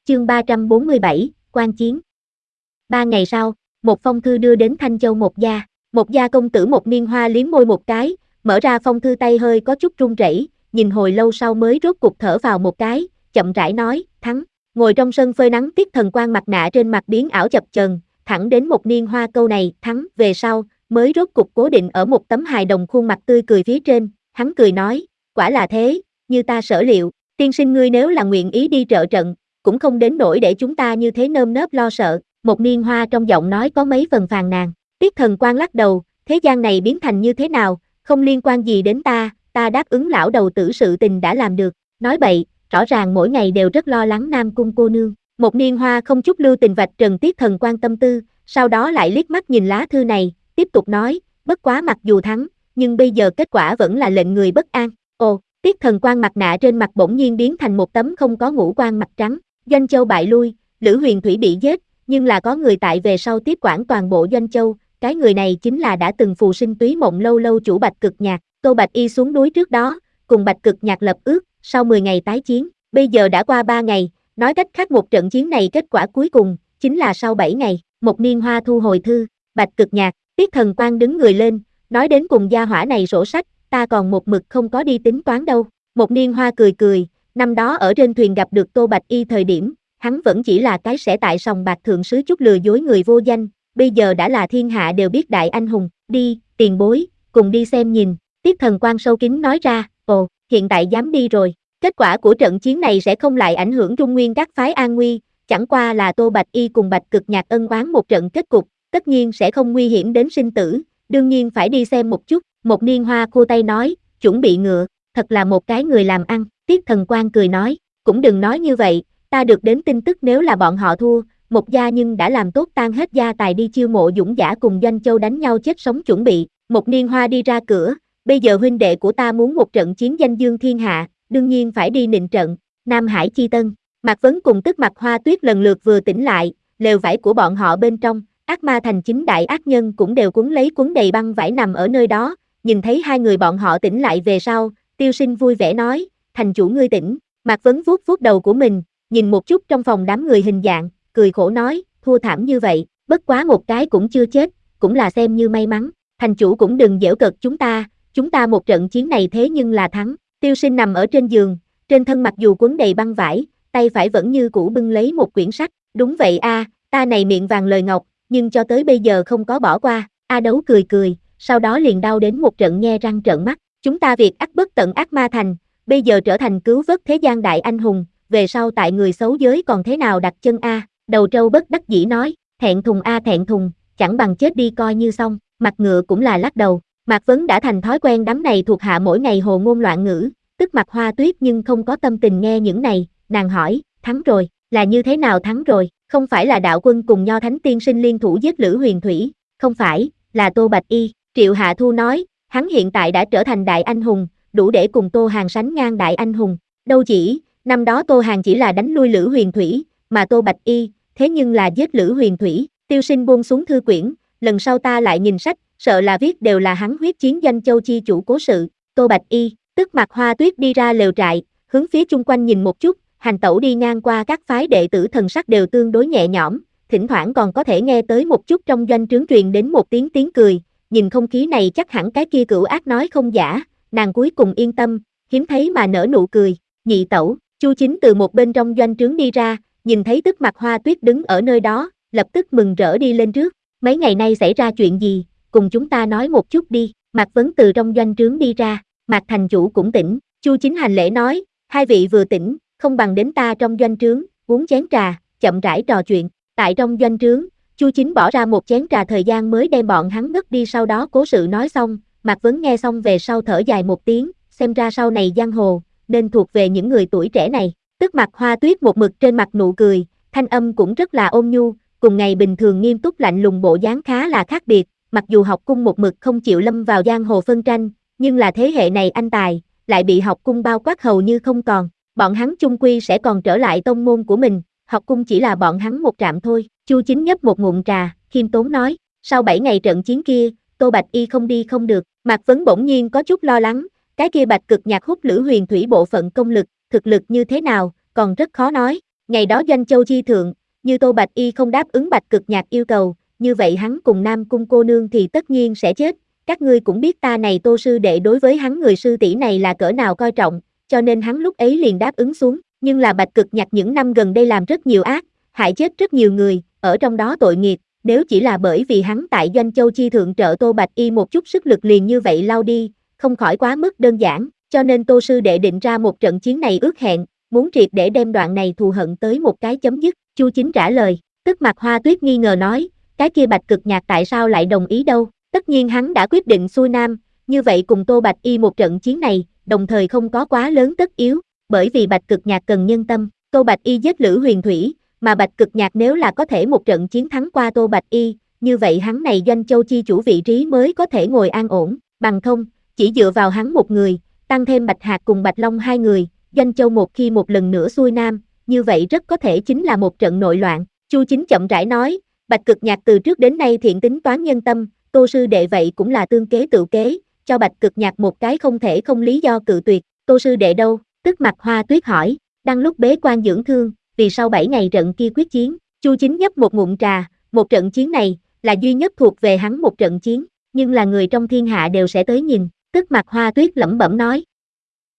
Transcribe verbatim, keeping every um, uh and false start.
Chương ba trăm bốn mươi bảy, quan chiến. Ba ngày sau, một phong thư đưa đến Thanh Châu Một Gia. Một Gia công tử Một Niên Hoa liếm môi một cái, mở ra phong thư tay hơi có chút run rẩy, nhìn hồi lâu sau mới rốt cục thở vào một cái, chậm rãi nói, thắng. Ngồi trong sân phơi nắng, Tiết Thần Quang mặt nạ trên mặt biến ảo chập chờn, thẳng đến Một Niên Hoa câu này, thắng, về sau, mới rốt cục cố định ở một tấm hài đồng khuôn mặt tươi cười phía trên, hắn cười nói, quả là thế, như ta sở liệu, tiên sinh ngươi nếu là nguyện ý đi trợ trận, cũng không đến nỗi để chúng ta như thế nơm nớp lo sợ. Một Niên Hoa trong giọng nói có mấy phần phàn nàn. Tiết Thần Quang lắc đầu, thế gian này biến thành như thế nào, không liên quan gì đến ta, ta đáp ứng lão đầu tử sự tình đã làm được. Nói bậy, rõ ràng mỗi ngày đều rất lo lắng Nam Cung cô nương. Một Niên Hoa không chút lưu tình vạch trần Tiết Thần Quang tâm tư, sau đó lại liếc mắt nhìn lá thư này, tiếp tục nói, bất quá mặc dù thắng, nhưng bây giờ kết quả vẫn là lệnh người bất an. Ồ, Tiết Thần Quang mặt nạ trên mặt bỗng nhiên biến thành một tấm không có ngũ quan mặt trắng. Doanh Châu bại lui, Lữ Huyền Thủy bị giết, nhưng là có người tại về sau tiếp quản toàn bộ Doanh Châu, cái người này chính là đã từng phù sinh túy mộng lâu lâu chủ Bạch Cực Nhạc. Tô Bạch Y xuống núi trước đó, cùng Bạch Cực Nhạc lập ước, sau mười ngày tái chiến, bây giờ đã qua ba ngày, nói cách khác một trận chiến này kết quả cuối cùng, chính là sau bảy ngày. Một Niên Hoa thu hồi thư, Bạch Cực Nhạc, Tiết Thần Quang đứng người lên, nói đến cùng gia hỏa này sổ sách, ta còn một mực không có đi tính toán đâu. Một Niên Hoa cười cười, năm đó ở trên thuyền gặp được Tô Bạch Y thời điểm, hắn vẫn chỉ là cái sẽ tại sòng bạc thượng sứ chút lừa dối người vô danh, bây giờ đã là thiên hạ đều biết đại anh hùng, đi, tiền bối, cùng đi xem nhìn. Tiết Thần Quang sâu kín nói ra, ồ, hiện tại dám đi rồi, kết quả của trận chiến này sẽ không lại ảnh hưởng Trung Nguyên các phái an nguy, chẳng qua là Tô Bạch Y cùng Bạch Cực Nhạc ân oán một trận kết cục, tất nhiên sẽ không nguy hiểm đến sinh tử, đương nhiên phải đi xem một chút. Một Niên Hoa khô tay nói, chuẩn bị ngựa, thật là một cái người làm ăn. Tiết Thần Quang cười nói, cũng đừng nói như vậy, ta được đến tin tức nếu là bọn họ thua, Một Gia nhưng đã làm tốt tan hết gia tài đi chiêu mộ dũng giả cùng Doanh Châu đánh nhau chết sống chuẩn bị. Một Niên Hoa đi ra cửa, bây giờ huynh đệ của ta muốn một trận chiến danh dương thiên hạ, đương nhiên phải đi nịnh trận. Nam Hải Chi Tân, Mạc Vấn cùng Tức Mặc Hoa Tuyết lần lượt vừa tỉnh lại, lều vải của bọn họ bên trong, ác ma thành chính đại ác nhân cũng đều cuốn lấy cuốn đầy băng vải nằm ở nơi đó. Nhìn thấy hai người bọn họ tỉnh lại về sau, Tiêu Sinh vui vẻ nói, thành chủ ngươi tỉnh. Mạc Vấn vuốt vuốt đầu của mình, nhìn một chút trong phòng đám người hình dạng, cười khổ nói, thua thảm như vậy, bất quá một cái cũng chưa chết, cũng là xem như may mắn. Thành chủ cũng đừng giễu cợt chúng ta, chúng ta một trận chiến này thế nhưng là thắng. Tiêu Sinh nằm ở trên giường, trên thân mặc dù quấn đầy băng vải, tay phải vẫn như cũ bưng lấy một quyển sách. Đúng vậy a, ta này miệng vàng lời ngọc, nhưng cho tới bây giờ không có bỏ qua. A Đấu cười cười, sau đó liền đau đến một trận nhe răng trợn mắt. Chúng ta việc ắt bất tận ác ma thành, bây giờ trở thành cứu vớt thế gian đại anh hùng, về sau tại người xấu giới còn thế nào đặt chân a? Đầu trâu bất đắc dĩ nói, thẹn thùng a thẹn thùng, chẳng bằng chết đi coi như xong. Mặt ngựa cũng là lắc đầu. Mạc Vấn đã thành thói quen đám này thuộc hạ mỗi ngày hồ ngôn loạn ngữ, Tức Mặc Hoa Tuyết nhưng không có tâm tình nghe những này, nàng hỏi, thắng rồi, là như thế nào thắng rồi, không phải là đạo quân cùng Nho Thánh tiên sinh liên thủ giết Lữ Huyền Thủy, không phải, là Tô Bạch Y. Triệu Hạ Thu nói, hắn hiện tại đã trở thành đại anh hùng, đủ để cùng Tô Hàn sánh ngang đại anh hùng. Đâu chỉ, năm đó Tô Hàn chỉ là đánh lui Lữ Huyền Thủy, mà Tô Bạch Y, thế nhưng là giết Lữ Huyền Thủy. Tiêu Sinh buông xuống thư quyển, lần sau ta lại nhìn sách, sợ là viết đều là hắn huyết chiến Doanh Châu chi chủ cố sự. Tô Bạch Y, Tức Mặc Hoa Tuyết đi ra lều trại, hướng phía chung quanh nhìn một chút, hành tẩu đi ngang qua các phái đệ tử thần sắc đều tương đối nhẹ nhõm, thỉnh thoảng còn có thể nghe tới một chút trong doanh trướng truyền đến một tiếng tiếng cười, nhìn không khí này chắc hẳn cái kia cửu ác nói không giả, nàng cuối cùng yên tâm, hiếm thấy mà nở nụ cười. Nhị tẩu, Chu Chính từ một bên trong doanh trướng đi ra, nhìn thấy Tức Mặc Hoa Tuyết đứng ở nơi đó, lập tức mừng rỡ đi lên trước, mấy ngày nay xảy ra chuyện gì, cùng chúng ta nói một chút đi. Mạc Vấn từ trong doanh trướng đi ra, Mạc thành chủ cũng tỉnh. Chu Chính hành lễ nói, hai vị vừa tỉnh, không bằng đến ta trong doanh trướng, uống chén trà, chậm rãi trò chuyện. Tại trong doanh trướng, Chu Chính bỏ ra một chén trà thời gian mới đem bọn hắn ngất đi, sau đó cố sự nói xong. Mạc Vấn nghe xong về sau thở dài một tiếng, xem ra sau này giang hồ nên thuộc về những người tuổi trẻ này. Tức Mặc Hoa Tuyết một mực trên mặt nụ cười, thanh âm cũng rất là ôn nhu, cùng ngày bình thường nghiêm túc lạnh lùng bộ dáng khá là khác biệt. Mặc dù học cung một mực không chịu lâm vào giang hồ phân tranh, nhưng là thế hệ này anh tài lại bị học cung bao quát hầu như không còn. Bọn hắn chung quy sẽ còn trở lại tông môn của mình, học cung chỉ là bọn hắn một trạm thôi. Chu Chính nhấp một ngụm trà, khiêm tốn nói, sau bảy ngày trận chiến kia, Tô Bạch Y không đi không được. Mạc Vấn bỗng nhiên có chút lo lắng, cái kia Bạch Cực Nhạc hút Lữ Huyền Thủy bộ phận công lực, thực lực như thế nào, còn rất khó nói. Ngày đó Doanh Châu chi thượng, như Tô Bạch Y không đáp ứng Bạch Cực Nhạc yêu cầu, như vậy hắn cùng Nam Cung cô nương thì tất nhiên sẽ chết. Các ngươi cũng biết ta này Tô sư đệ đối với hắn người sư tỷ này là cỡ nào coi trọng, cho nên hắn lúc ấy liền đáp ứng xuống. Nhưng là Bạch Cực Nhạc những năm gần đây làm rất nhiều ác, hại chết rất nhiều người, ở trong đó tội nghiệp, nếu chỉ là bởi vì hắn tại Doanh Châu chi thượng trợ Tô Bạch Y một chút sức lực liền như vậy lao đi, không khỏi quá mức đơn giản, cho nên Tô sư đệ định ra một trận chiến này ước hẹn, muốn triệt để đem đoạn này thù hận tới một cái chấm dứt. Chu Chính trả lời, Tức Mặc Hoa Tuyết nghi ngờ nói, cái kia Bạch Cực Nhạc tại sao lại đồng ý đâu? Tất nhiên hắn đã quyết định xuôi nam, như vậy cùng Tô Bạch Y một trận chiến này, đồng thời không có quá lớn tất yếu, bởi vì Bạch Cực Nhạc cần nhân tâm. Tô Bạch Y giết Lữ Huyền Thủy, mà Bạch Cực Nhạc nếu là có thể một trận chiến thắng qua Tô Bạch Y, như vậy hắn này Doanh Châu chi chủ vị trí mới có thể ngồi an ổn, bằng không, chỉ dựa vào hắn một người, tăng thêm Bạch Hạc cùng Bạch Long hai người, Doanh Châu một khi một lần nữa xuôi nam, như vậy rất có thể chính là một trận nội loạn. Chu Chính chậm rãi nói, Bạch Cực Nhạc từ trước đến nay thiện tính toán nhân tâm, Tô sư đệ vậy cũng là tương kế tự kế, cho Bạch Cực Nhạc một cái không thể không lý do cự tuyệt. Tô sư đệ đâu? Tức Mặc Hoa Tuyết hỏi, đang lúc bế quan dưỡng thương, vì sau bảy ngày trận kia quyết chiến. Chu Chính nhấp một ngụm trà, một trận chiến này là duy nhất thuộc về hắn một trận chiến, nhưng là người trong thiên hạ đều sẽ tới nhìn. Tức Mặc Hoa Tuyết lẩm bẩm nói,